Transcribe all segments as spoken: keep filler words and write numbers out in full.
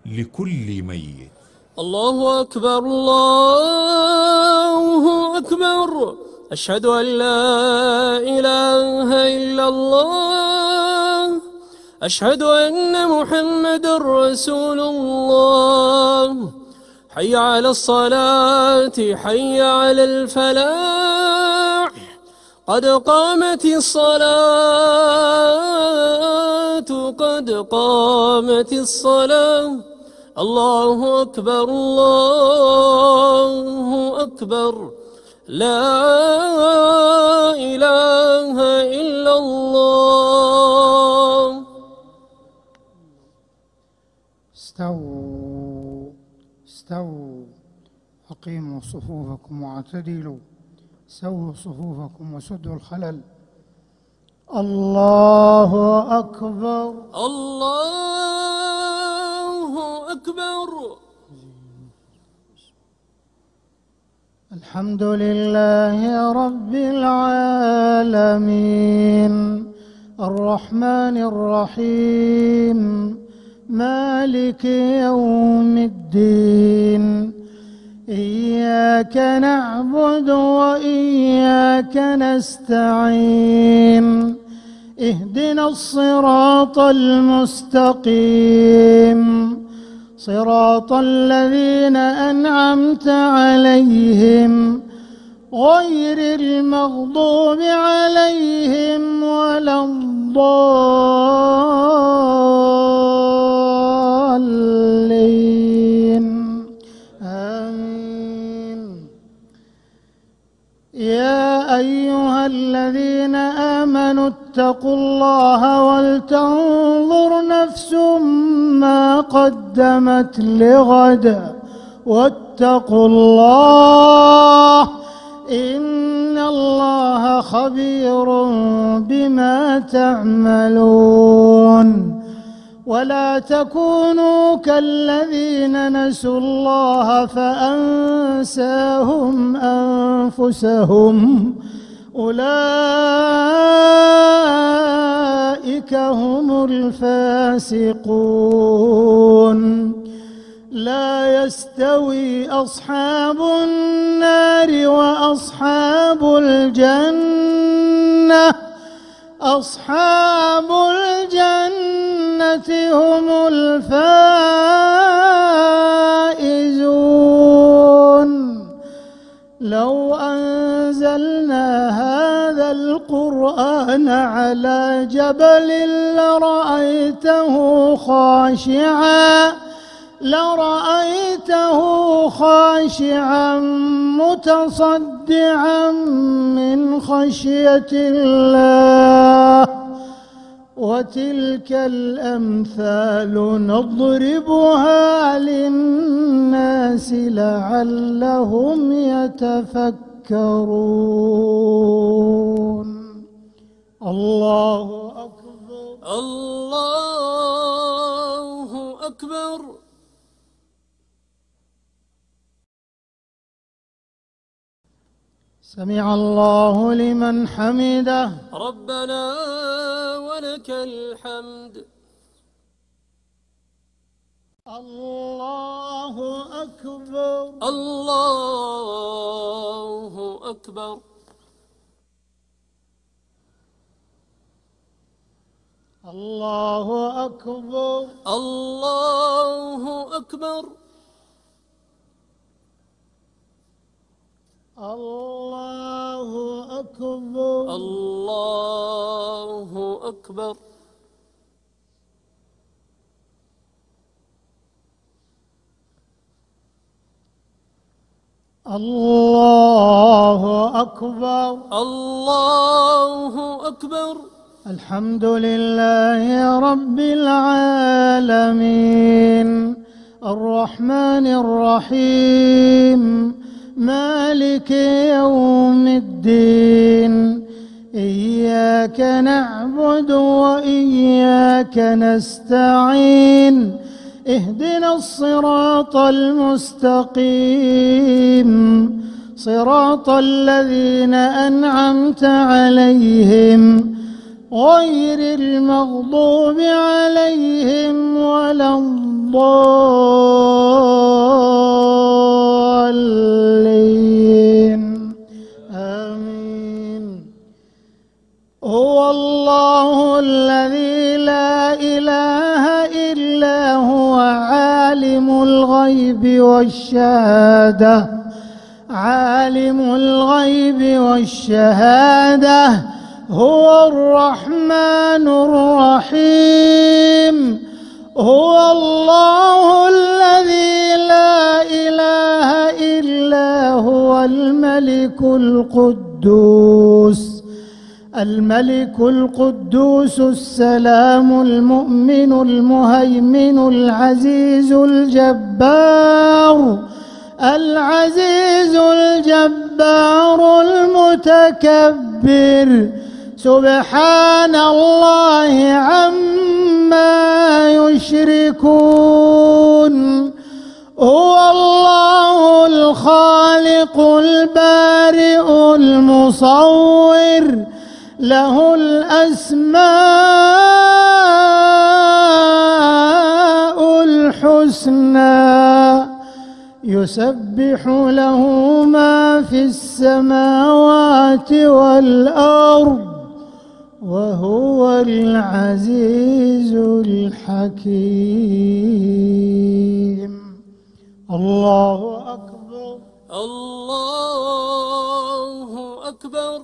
لكل ميت. الله أكبر الله أكبر، أشهد أن لا إله إلا الله، أشهد أن محمدًا رسول الله. حي على الصلاة، حي على الفلاح، قد قامت الصلاة، قد قامت الصلاة. الله أكبر الله أكبر، لا إله إلا الله. استووا استووا، أقيموا صفوفكم واعتدلوا، سووا صفوفكم وسدوا الخلل. الله أكبر الله أكبر. الحمد لله رب العالمين، الرحمن الرحيم، مالك يوم الدين. إياك نعبد وإياك نستعين، اهدنا الصراط المستقيم، صراط الذين أنعمت عليهم غير المغضوب عليهم ولا الضالين. آمين. يا أيها الذين آمنوا اتقوا الله ولتنظر نفس ما قدمت لغد، واتقوا الله إن الله خبير بما تعملون. ولا تكونوا كالذين نسوا الله فأنساهم أنفسهم، أولئك هم الفاسقون. لا يستوي أصحاب النار وأصحاب الجنة، أصحاب الجنة هم الفائزون. لو أنزلنا هذا القرآن على جبل لرأيته خاشعاً لرأيته خاشعاً متصدعاً من خشية الله. وتلك الأمثال نضربها للناس لعلهم يتفكرون. الله أكبر الله أكبر. سمع الله لمن حمده. ربنا ولك الحمد. الله أكبر الله أكبر. الله أكبر الله أكبر. الله أكبر الله أكبر. الله أكبر الله أكبر. الحمد لله رب العالمين، الرحمن الرحيم، مالك يوم الدين. إياك نعبد وإياك نستعين، اهدنا الصراط المستقيم، صراط الذين أنعمت عليهم غير المغضوب عليهم ولا الضالين آمين. هو الله الذي لا إله إلا هو عالم الغيب والشهادة عالم الغيب والشهادة هو الرحمن الرحيم. هو الله الذي لا إله إلا هو الملك القدوس الملك القدوس السلام المؤمن المهيمن العزيز الجبار العزيز الجبار المتكبر سبحان الله عما يشركون. هو الله الخالق البارئ المصور له الأسماء الحسنى يسبح له ما في السماوات والأرض وهو العزيز الحكيم. الله أكبر. الله أكبر.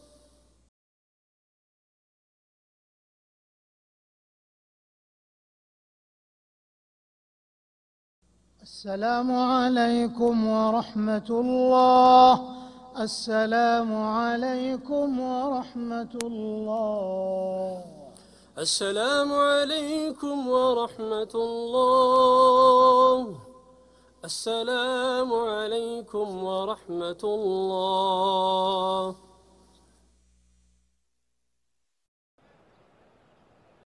السلام عليكم ورحمة الله. السلام عليكم ورحمة الله. السلام عليكم ورحمة الله. السلام عليكم ورحمة الله.